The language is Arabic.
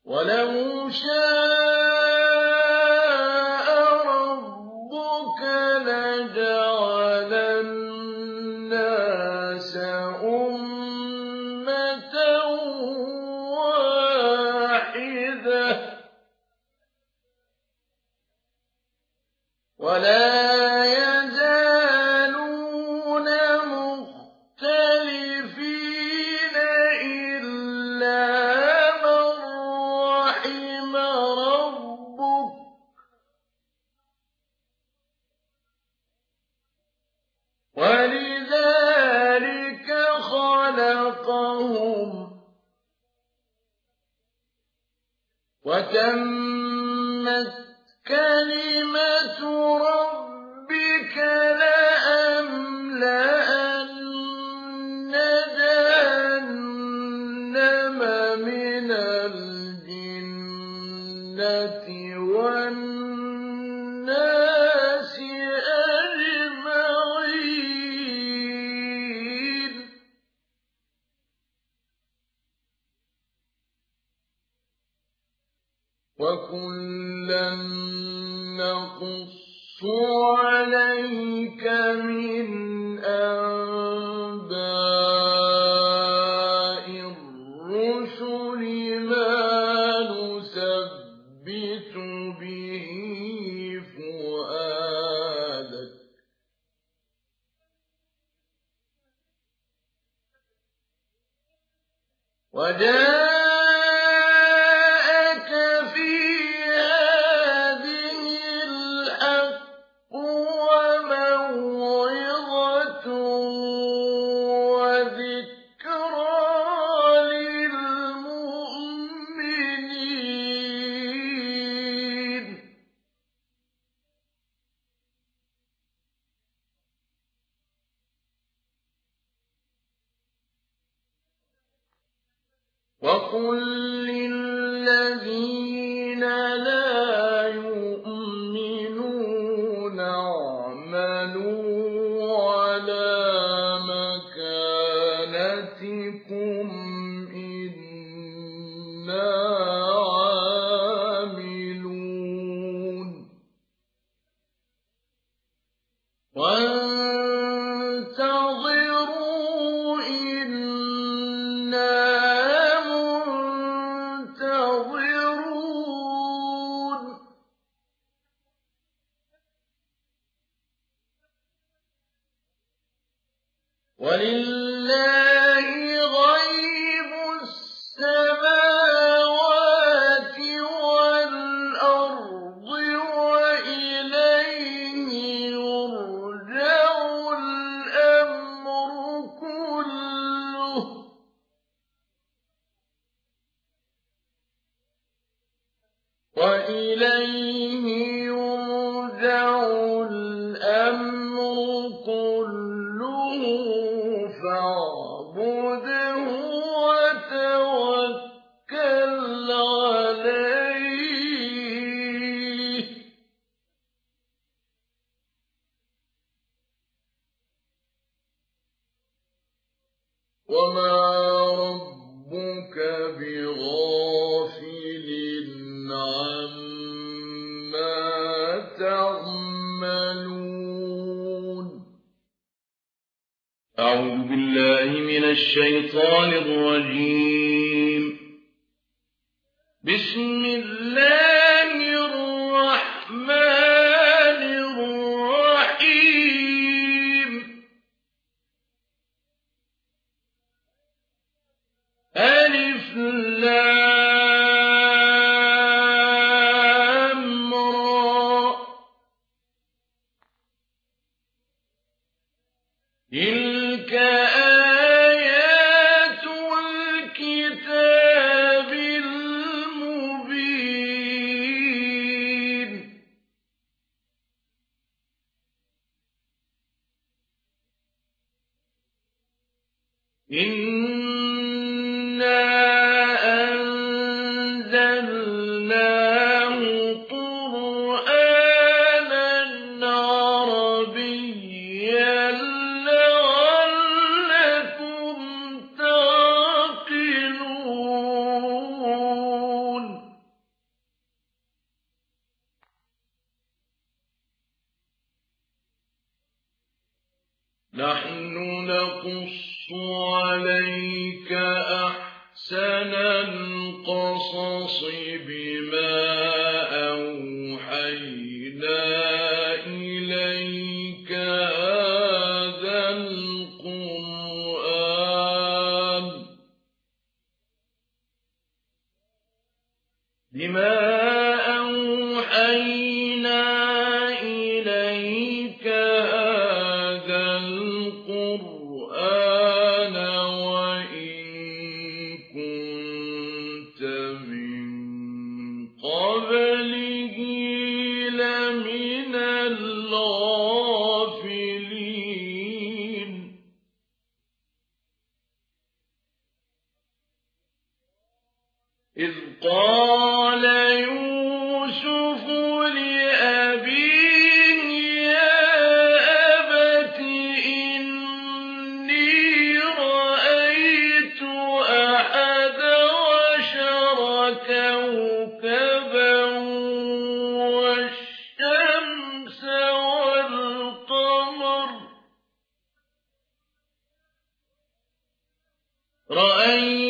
ولو شاء ربك لجعل الناس أمة واحدة ولا يزالون مختلفين إلا من رحم ربك ولذلك خلقهم وتمت كلمة ربك لأملأن جهنم من الجنة والناس أجمعين وكلا نقص عليك من أنباء الرسل ما نثبت به فؤادك وجاءك في هذه الحق وموعظة وذكرى للمؤمنين وقل للذين لا يؤمنون اعملوا على مكانتكم إنا عاملون وانتظروا إنا منتظرون ولله غيب السماوات والأرض وإليه يرجع الأمر كله وإليه يرجع الأمر كله فاعبده وتوكل عليه وما ربك بغافل عما تعملون أعوذ بالله من الشيطان الرجيم بسم الله الرحمن الرحيم ألف لام را تلك آيات الكتاب المبين إنا أنزلناه قرآنا عربيا لعلكم تعقلون عليك أحسن القصص بما أوحينا إليك هذا القرآن وإن كنت من قبله لمن الغافلين إذ قال يوسف لأبيه يا أبت إني رأيت 11 كوكبا والشمس والقمر رأيت